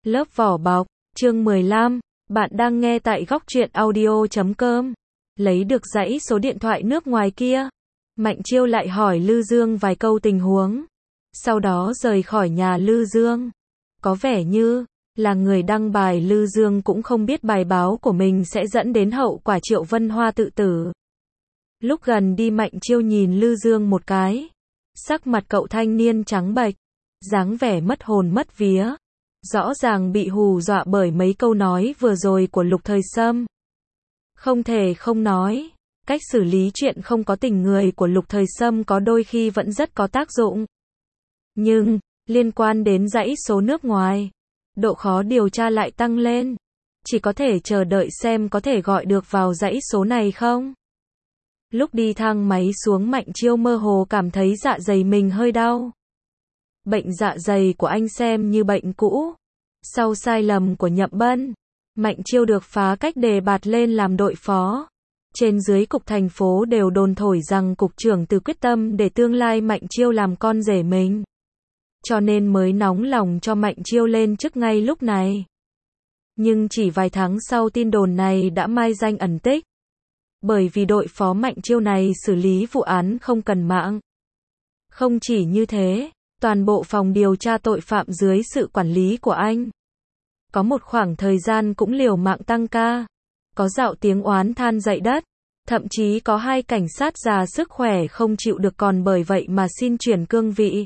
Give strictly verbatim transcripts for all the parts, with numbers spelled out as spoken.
Lớp vỏ bọc, chương mười lăm, bạn đang nghe tại góc truyện audio chấm com. Lấy được dãy số điện thoại nước ngoài kia. Mạnh Chiêu lại hỏi Lư Dương vài câu tình huống. Sau đó rời khỏi nhà Lư Dương. Có vẻ như là người đăng bài Lư Dương cũng không biết bài báo của mình sẽ dẫn đến hậu quả Triệu Vân Hoa tự tử. Lúc gần đi Mạnh Chiêu nhìn Lư Dương một cái. Sắc mặt cậu thanh niên trắng bệch, dáng vẻ mất hồn mất vía. Rõ ràng bị hù dọa bởi mấy câu nói vừa rồi của Lục Thời Sâm. Không thể không nói, cách xử lý chuyện không có tình người của Lục Thời Sâm có đôi khi vẫn rất có tác dụng. Nhưng, liên quan đến dãy số nước ngoài, độ khó điều tra lại tăng lên. Chỉ có thể chờ đợi xem có thể gọi được vào dãy số này không. Lúc đi thang máy xuống Mạnh Chiêu mơ hồ cảm thấy dạ dày mình hơi đau. Bệnh dạ dày của anh xem như bệnh cũ. Sau sai lầm của Nhậm Bân, Mạnh Chiêu được phá cách đề bạt lên làm đội phó. Trên dưới cục thành phố đều đồn thổi rằng cục trưởng từ quyết tâm để tương lai Mạnh Chiêu làm con rể mình. Cho nên mới nóng lòng cho Mạnh Chiêu lên chức ngay lúc này. Nhưng chỉ vài tháng sau tin đồn này đã mai danh ẩn tích. Bởi vì đội phó Mạnh Chiêu này xử lý vụ án không cần mạng. Không chỉ như thế, toàn bộ phòng điều tra tội phạm dưới sự quản lý của anh. Có một khoảng thời gian cũng liều mạng tăng ca. Có dạo tiếng oán than dậy đất. Thậm chí có hai cảnh sát già sức khỏe không chịu được còn bởi vậy mà xin chuyển cương vị.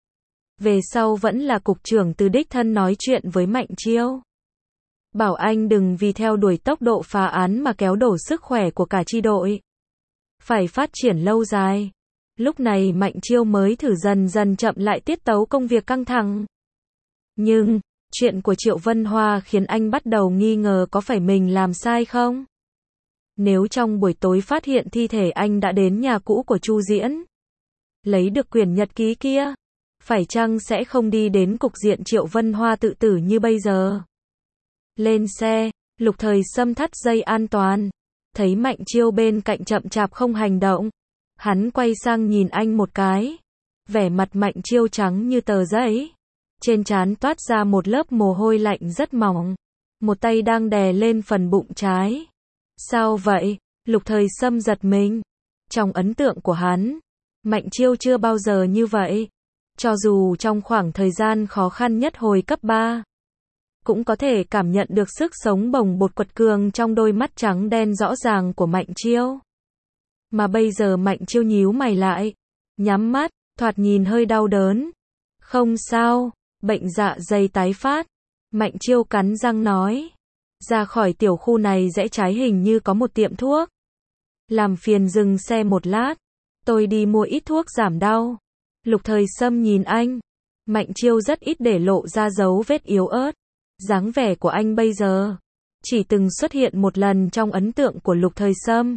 Về sau vẫn là cục trưởng từ đích thân nói chuyện với Mạnh Chiêu. Bảo anh đừng vì theo đuổi tốc độ phá án mà kéo đổ sức khỏe của cả chi đội. Phải phát triển lâu dài. Lúc này Mạnh Chiêu mới thử dần dần chậm lại tiết tấu công việc căng thẳng. Nhưng, chuyện của Triệu Vân Hoa khiến anh bắt đầu nghi ngờ có phải mình làm sai không? Nếu trong buổi tối phát hiện thi thể anh đã đến nhà cũ của Chu Diễn, lấy được quyển nhật ký kia, phải chăng sẽ không đi đến cục diện Triệu Vân Hoa tự tử như bây giờ? Lên xe, Lục Thời Sâm thắt dây an toàn, thấy Mạnh Chiêu bên cạnh chậm chạp không hành động. Hắn quay sang nhìn anh một cái. Vẻ mặt Mạnh Chiêu trắng như tờ giấy. Trên trán toát ra một lớp mồ hôi lạnh rất mỏng. Một tay đang đè lên phần bụng trái. Sao vậy? Lục Thời Sâm giật mình. Trong ấn tượng của hắn, Mạnh Chiêu chưa bao giờ như vậy. Cho dù trong khoảng thời gian khó khăn nhất hồi cấp ba, cũng có thể cảm nhận được sức sống bồng bột quật cường trong đôi mắt trắng đen rõ ràng của Mạnh Chiêu. Mà bây giờ Mạnh Chiêu nhíu mày lại, nhắm mắt, thoạt nhìn hơi đau đớn. Không sao, bệnh dạ dày tái phát. Mạnh Chiêu cắn răng nói. Ra khỏi tiểu khu này rẽ trái hình như có một tiệm thuốc. Làm phiền dừng xe một lát, tôi đi mua ít thuốc giảm đau. Lục Thời Sâm nhìn anh. Mạnh Chiêu rất ít để lộ ra dấu vết yếu ớt. Dáng vẻ của anh bây giờ chỉ từng xuất hiện một lần trong ấn tượng của Lục Thời Sâm.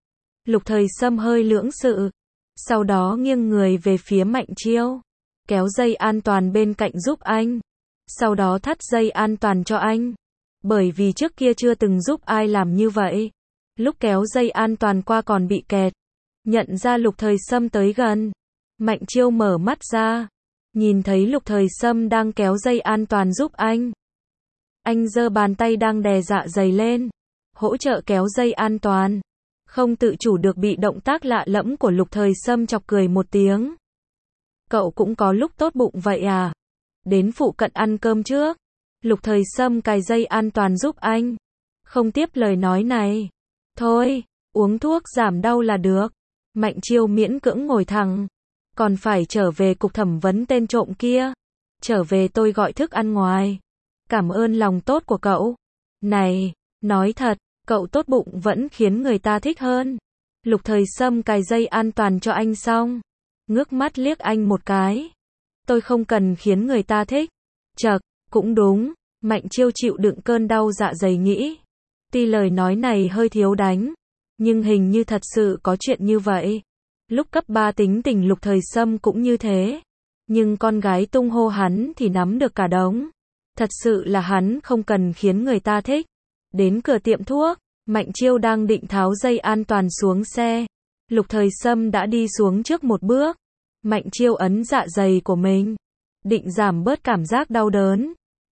Lục Thời Sâm hơi lưỡng lự, sau đó nghiêng người về phía Mạnh Chiêu, kéo dây an toàn bên cạnh giúp anh, sau đó thắt dây an toàn cho anh, bởi vì trước kia chưa từng giúp ai làm như vậy. Lúc kéo dây an toàn qua còn bị kẹt. Nhận ra Lục Thời Sâm tới gần, Mạnh Chiêu mở mắt ra, nhìn thấy Lục Thời Sâm đang kéo dây an toàn giúp anh. Anh giơ bàn tay đang đè dạ dày lên, hỗ trợ kéo dây an toàn. Không tự chủ được bị động tác lạ lẫm của Lục Thời Sâm chọc cười một tiếng. Cậu cũng có lúc tốt bụng vậy à? Đến phụ cận ăn cơm trước. Lục Thời Sâm cài dây an toàn giúp anh. Không tiếp lời nói này. Thôi, uống thuốc giảm đau là được. Mạnh Chiêu miễn cưỡng ngồi thẳng. Còn phải trở về cục thẩm vấn tên trộm kia. Trở về tôi gọi thức ăn ngoài. Cảm ơn lòng tốt của cậu. Này, nói thật, cậu tốt bụng vẫn khiến người ta thích hơn. Lục Thời Sâm cài dây an toàn cho anh xong, ngước mắt liếc anh một cái. Tôi không cần khiến người ta thích. Chậc, cũng đúng. Mạnh Chiêu chịu đựng cơn đau dạ dày nghĩ. Tuy lời nói này hơi thiếu đánh, nhưng hình như thật sự có chuyện như vậy. Lúc cấp ba tính tình Lục Thời Sâm cũng như thế. Nhưng con gái tung hô hắn thì nắm được cả đống. Thật sự là hắn không cần khiến người ta thích. Đến cửa tiệm thuốc, Mạnh Chiêu đang định tháo dây an toàn xuống xe. Lục Thời Sâm đã đi xuống trước một bước. Mạnh Chiêu ấn dạ dày của mình, định giảm bớt cảm giác đau đớn.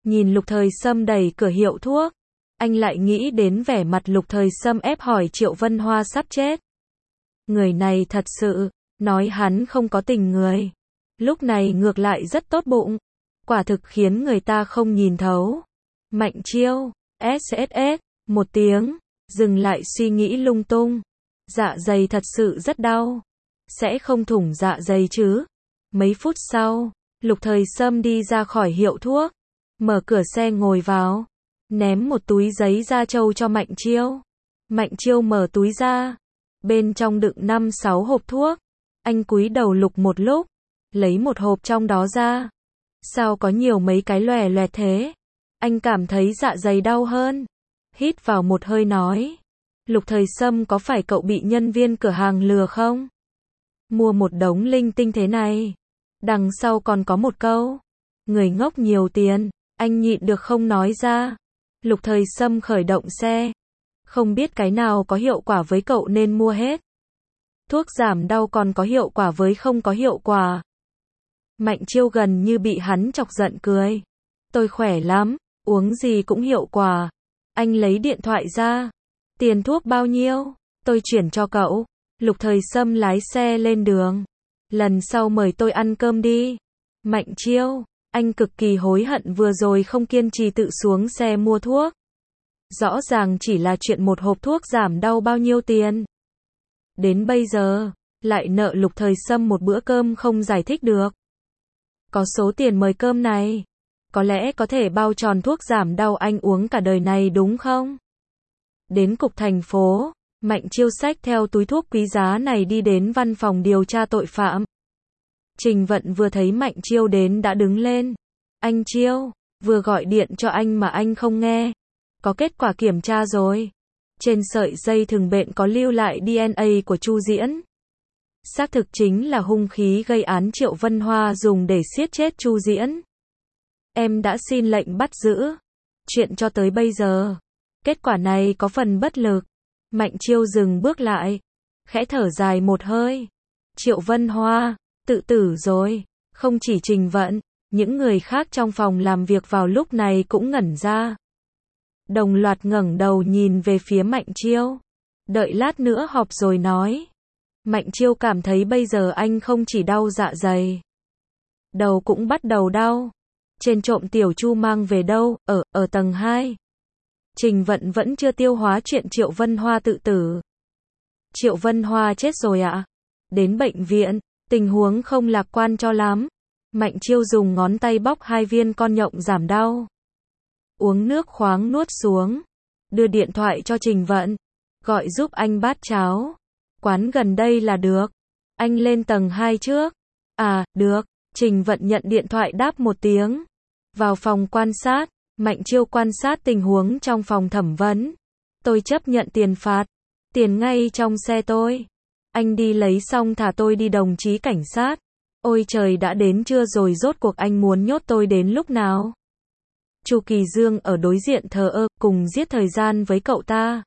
Nhìn Lục Thời Sâm đẩy cửa hiệu thuốc, anh lại nghĩ đến vẻ mặt Lục Thời Sâm ép hỏi Triệu Vân Hoa sắp chết. Người này thật sự, nói hắn không có tình người. Lúc này ngược lại rất tốt bụng. Quả thực khiến người ta không nhìn thấu. Mạnh Chiêu, ét ét ét, một tiếng, dừng lại suy nghĩ lung tung. Dạ dày thật sự rất đau. Sẽ không thủng dạ dày chứ. Mấy phút sau, Lục Thời Sâm đi ra khỏi hiệu thuốc. Mở cửa xe ngồi vào. Ném một túi giấy da trâu cho Mạnh Chiêu. Mạnh Chiêu mở túi ra. Bên trong đựng năm sáu hộp thuốc. Anh cúi đầu lục một lúc. Lấy một hộp trong đó ra. Sao có nhiều mấy cái lòe loẹt thế? Anh cảm thấy dạ dày đau hơn. Hít vào một hơi nói. Lục Thời Sâm, có phải cậu bị nhân viên cửa hàng lừa không? Mua một đống linh tinh thế này. Đằng sau còn có một câu. Người ngốc nhiều tiền. Anh nhịn được không nói ra. Lục Thời Sâm khởi động xe. Không biết cái nào có hiệu quả với cậu nên mua hết. Thuốc giảm đau còn có hiệu quả với không có hiệu quả. Mạnh Chiêu gần như bị hắn chọc giận cười. Tôi khỏe lắm, uống gì cũng hiệu quả. Anh lấy điện thoại ra. Tiền thuốc bao nhiêu? Tôi chuyển cho cậu. Lục Thời Sâm lái xe lên đường. Lần sau mời tôi ăn cơm đi. Mạnh Chiêu, anh cực kỳ hối hận vừa rồi không kiên trì tự xuống xe mua thuốc. Rõ ràng chỉ là chuyện một hộp thuốc giảm đau bao nhiêu tiền. Đến bây giờ, lại nợ Lục Thời Sâm một bữa cơm không giải thích được. Có số tiền mời cơm này, có lẽ có thể bao tròn thuốc giảm đau anh uống cả đời này đúng không? Đến cục thành phố, Mạnh Chiêu xách theo túi thuốc quý giá này đi đến văn phòng điều tra tội phạm. Trình Vận vừa thấy Mạnh Chiêu đến đã đứng lên. Anh Chiêu, vừa gọi điện cho anh mà anh không nghe. Có kết quả kiểm tra rồi. Trên sợi dây thừng bệnh có lưu lại đê en a của Chu Diễn. Xác thực chính là hung khí gây án Triệu Vân Hoa dùng để giết chết Chu Diễn. Em đã xin lệnh bắt giữ. Chuyện cho tới bây giờ, kết quả này có phần bất lực. Mạnh Chiêu dừng bước lại, khẽ thở dài một hơi. Triệu Vân Hoa, tự tử rồi. Không chỉ Trình Vận, những người khác trong phòng làm việc vào lúc này cũng ngẩn ra. Đồng loạt ngẩng đầu nhìn về phía Mạnh Chiêu. Đợi lát nữa họp rồi nói. Mạnh Chiêu cảm thấy bây giờ anh không chỉ đau dạ dày. Đầu cũng bắt đầu đau. Trên trộm tiểu Chu mang về đâu, ở, ở tầng hai. Trình Vận vẫn chưa tiêu hóa chuyện Triệu Vân Hoa tự tử. Triệu Vân Hoa chết rồi ạ. À? Đến bệnh viện, tình huống không lạc quan cho lắm. Mạnh Chiêu dùng ngón tay bóc hai viên con nhộng giảm đau. Uống nước khoáng nuốt xuống. Đưa điện thoại cho Trình Vận. Gọi giúp anh bát cháo. Quán gần đây là được. Anh lên tầng hai trước. À, được. Trình Vận nhận điện thoại đáp một tiếng. Vào phòng quan sát. Mạnh Chiêu quan sát tình huống trong phòng thẩm vấn. Tôi chấp nhận tiền phạt. Tiền ngay trong xe tôi. Anh đi lấy xong thả tôi đi đồng chí cảnh sát. Ôi trời, đã đến trưa rồi, rốt cuộc anh muốn nhốt tôi đến lúc nào? Chu Kỳ Dương ở đối diện thờ ơ, cùng giết thời gian với cậu ta.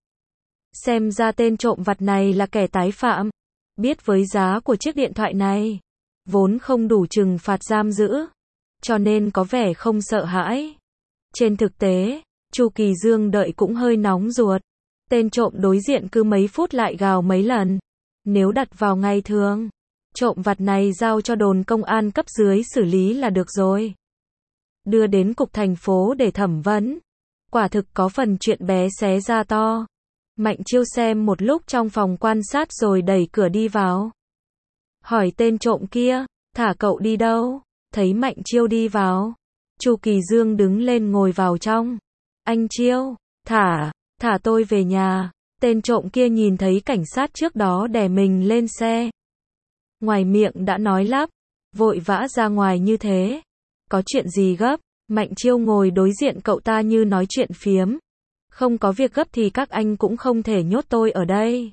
Xem ra tên trộm vặt này là kẻ tái phạm. Biết với giá của chiếc điện thoại này, vốn không đủ trừng phạt giam giữ, cho nên có vẻ không sợ hãi. Trên thực tế, Chu Kỳ Dương đợi cũng hơi nóng ruột. Tên trộm đối diện cứ mấy phút lại gào mấy lần. Nếu đặt vào ngày thường, trộm vặt này giao cho đồn công an cấp dưới xử lý là được rồi. Đưa đến cục thành phố để thẩm vấn. Quả thực có phần chuyện bé xé ra to. Mạnh Chiêu xem một lúc trong phòng quan sát rồi đẩy cửa đi vào. Hỏi tên trộm kia, thả cậu đi đâu? Thấy Mạnh Chiêu đi vào, Chu Kỳ Dương đứng lên ngồi vào trong. Anh Chiêu, thả, thả tôi về nhà. Tên trộm kia nhìn thấy cảnh sát trước đó đè mình lên xe. Ngoài miệng đã nói lắp, vội vã ra ngoài như thế. Có chuyện gì gấp? Mạnh Chiêu ngồi đối diện cậu ta như nói chuyện phiếm. Không có việc gấp thì các anh cũng không thể nhốt tôi ở đây.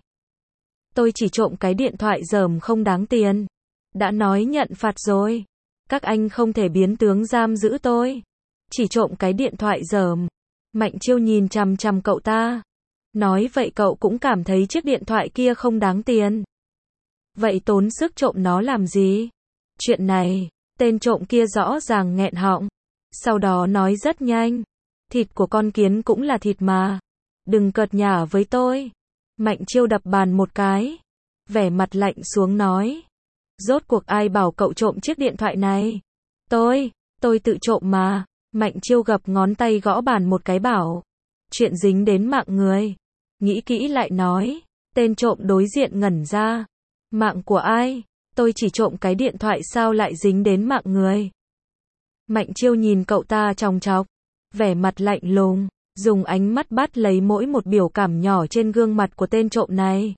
Tôi chỉ trộm cái điện thoại dởm không đáng tiền. Đã nói nhận phạt rồi. Các anh không thể biến tướng giam giữ tôi. Chỉ trộm cái điện thoại dởm. Mạnh Chiêu nhìn chằm chằm cậu ta. Nói vậy cậu cũng cảm thấy chiếc điện thoại kia không đáng tiền. Vậy tốn sức trộm nó làm gì? Chuyện này, tên trộm kia rõ ràng nghẹn họng. Sau đó nói rất nhanh. Thịt của con kiến cũng là thịt mà. Đừng cợt nhả với tôi. Mạnh Chiêu đập bàn một cái. Vẻ mặt lạnh xuống nói. Rốt cuộc ai bảo cậu trộm chiếc điện thoại này? Tôi, tôi tự trộm mà. Mạnh Chiêu gập ngón tay gõ bàn một cái bảo. Chuyện dính đến mạng người. Nghĩ kỹ lại nói. Tên trộm đối diện ngẩn ra. Mạng của ai? Tôi chỉ trộm cái điện thoại sao lại dính đến mạng người? Mạnh Chiêu nhìn cậu ta chòng chọc. Vẻ mặt lạnh lùng. Dùng ánh mắt bắt lấy mỗi một biểu cảm nhỏ trên gương mặt của tên trộm này.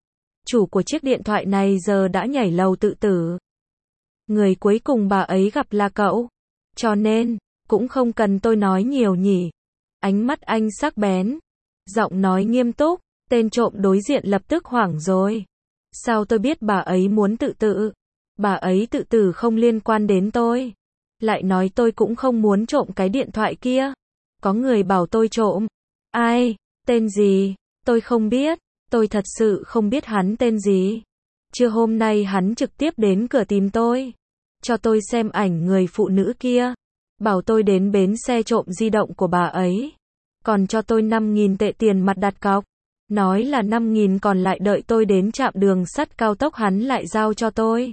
Chủ của chiếc điện thoại này giờ đã nhảy lầu tự tử. Người cuối cùng bà ấy gặp là cậu. Cho nên, cũng không cần tôi nói nhiều nhỉ. Ánh mắt anh sắc bén. Giọng nói nghiêm túc. Tên trộm đối diện lập tức hoảng rồi. Sao tôi biết bà ấy muốn tự tử? Bà ấy tự tử không liên quan đến tôi. Lại nói tôi cũng không muốn trộm cái điện thoại kia. Có người bảo tôi trộm. Ai? Tên gì? Tôi không biết. Tôi thật sự không biết hắn tên gì. Trưa hôm nay hắn trực tiếp đến cửa tìm tôi. Cho tôi xem ảnh người phụ nữ kia. Bảo tôi đến bến xe trộm di động của bà ấy. Còn cho tôi năm nghìn tệ tiền mặt đặt cọc. Nói là năm nghìn còn lại đợi tôi đến trạm đường sắt cao tốc hắn lại giao cho tôi.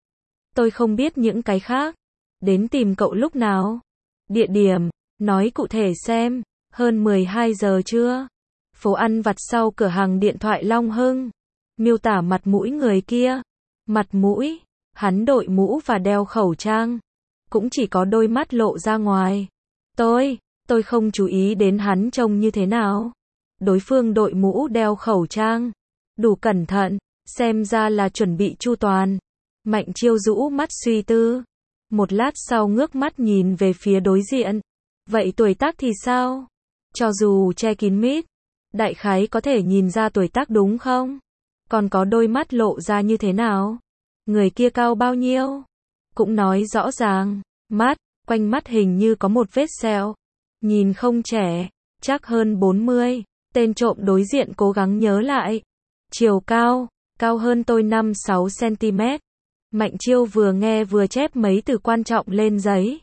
Tôi không biết những cái khác. Đến tìm cậu lúc nào? Địa điểm, nói cụ thể xem. Hơn mười hai giờ trưa. Phố ăn vặt sau cửa hàng điện thoại Long Hưng. Miêu tả mặt mũi người kia. Mặt mũi, hắn đội mũ và đeo khẩu trang. Cũng chỉ có đôi mắt lộ ra ngoài. Tôi, tôi không chú ý đến hắn trông như thế nào. Đối phương đội mũ đeo khẩu trang. Đủ cẩn thận, xem ra là chuẩn bị chu toàn. Mạnh Chiêu rũ mắt suy tư. Một lát sau ngước mắt nhìn về phía đối diện. Vậy tuổi tác thì sao? Cho dù che kín mít, đại khái có thể nhìn ra tuổi tác đúng không? Còn có đôi mắt lộ ra như thế nào? Người kia cao bao nhiêu? Cũng nói rõ ràng. Mắt, quanh mắt hình như có một vết sẹo. Nhìn không trẻ, chắc hơn bốn mươi. Tên trộm đối diện cố gắng nhớ lại. Chiều cao, cao hơn tôi năm sáu xăng-ti-mét. Mạnh Chiêu vừa nghe vừa chép mấy từ quan trọng lên giấy.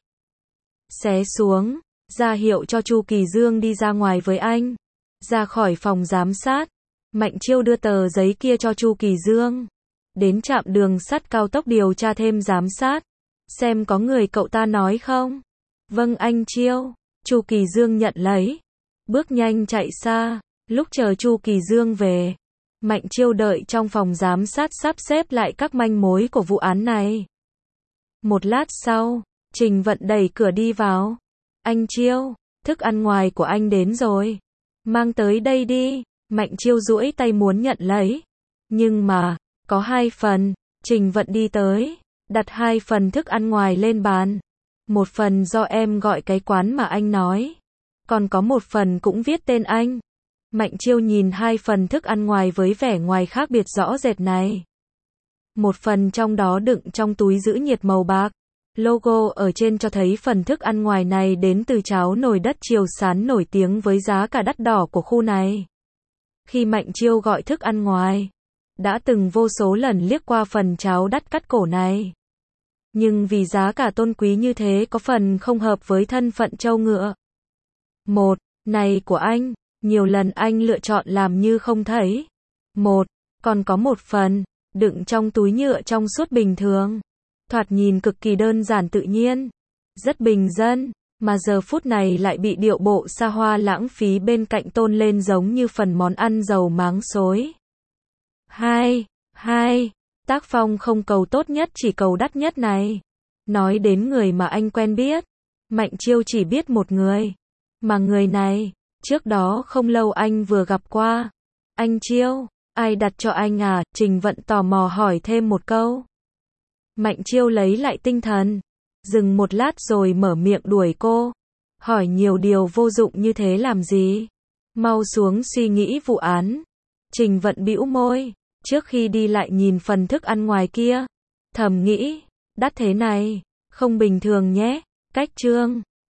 Xé xuống, ra hiệu cho Chu Kỳ Dương đi ra ngoài với anh. Ra khỏi phòng giám sát, Mạnh Chiêu đưa tờ giấy kia cho Chu Kỳ Dương. Đến trạm đường sắt cao tốc điều tra thêm giám sát. Xem có người cậu ta nói không? Vâng anh Chiêu. Chu Kỳ Dương nhận lấy. Bước nhanh chạy xa. Lúc chờ Chu Kỳ Dương về, Mạnh Chiêu đợi trong phòng giám sát sắp xếp lại các manh mối của vụ án này. Một lát sau, Trình Vận đẩy cửa đi vào. Anh Chiêu, thức ăn ngoài của anh đến rồi. Mang tới đây đi. Mạnh Chiêu duỗi tay muốn nhận lấy. Nhưng mà, có hai phần. Trình Vận đi tới, đặt hai phần thức ăn ngoài lên bàn. Một phần do em gọi cái quán mà anh nói. Còn có một phần cũng viết tên anh. Mạnh Chiêu nhìn hai phần thức ăn ngoài với vẻ ngoài khác biệt rõ rệt này. Một phần trong đó đựng trong túi giữ nhiệt màu bạc. Logo ở trên cho thấy phần thức ăn ngoài này đến từ cháo nồi đất Triều Sán nổi tiếng với giá cả đắt đỏ của khu này. Khi Mạnh Chiêu gọi thức ăn ngoài, đã từng vô số lần liếc qua phần cháo đắt cắt cổ này. Nhưng vì giá cả tôn quý như thế có phần không hợp với thân phận trâu ngựa. Một, này của anh, nhiều lần anh lựa chọn làm như không thấy. Một, còn có một phần, đựng trong túi nhựa trong suốt bình thường. Thoạt nhìn cực kỳ đơn giản tự nhiên, rất bình dân, mà giờ phút này lại bị điệu bộ xa hoa lãng phí bên cạnh tôn lên giống như phần món ăn dầu máng xối. Hai, hai, tác phong không cầu tốt nhất chỉ cầu đắt nhất này. Nói đến người mà anh quen biết, Mạnh Chiêu chỉ biết một người. Mà người này, trước đó không lâu anh vừa gặp qua. Anh Chiêu, ai đặt cho anh à? Trình Vận tò mò hỏi thêm một câu. Mạnh Chiêu lấy lại tinh thần, dừng một lát rồi mở miệng đuổi cô. Hỏi nhiều điều vô dụng như thế làm gì? Mau xuống suy nghĩ vụ án. Trình Vận bĩu môi, trước khi đi lại nhìn phần thức ăn ngoài kia. Thầm nghĩ, đắt thế này, không bình thường nhé. Cách chương